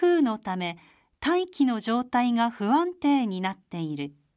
風のため大気の状態が不安定になっている。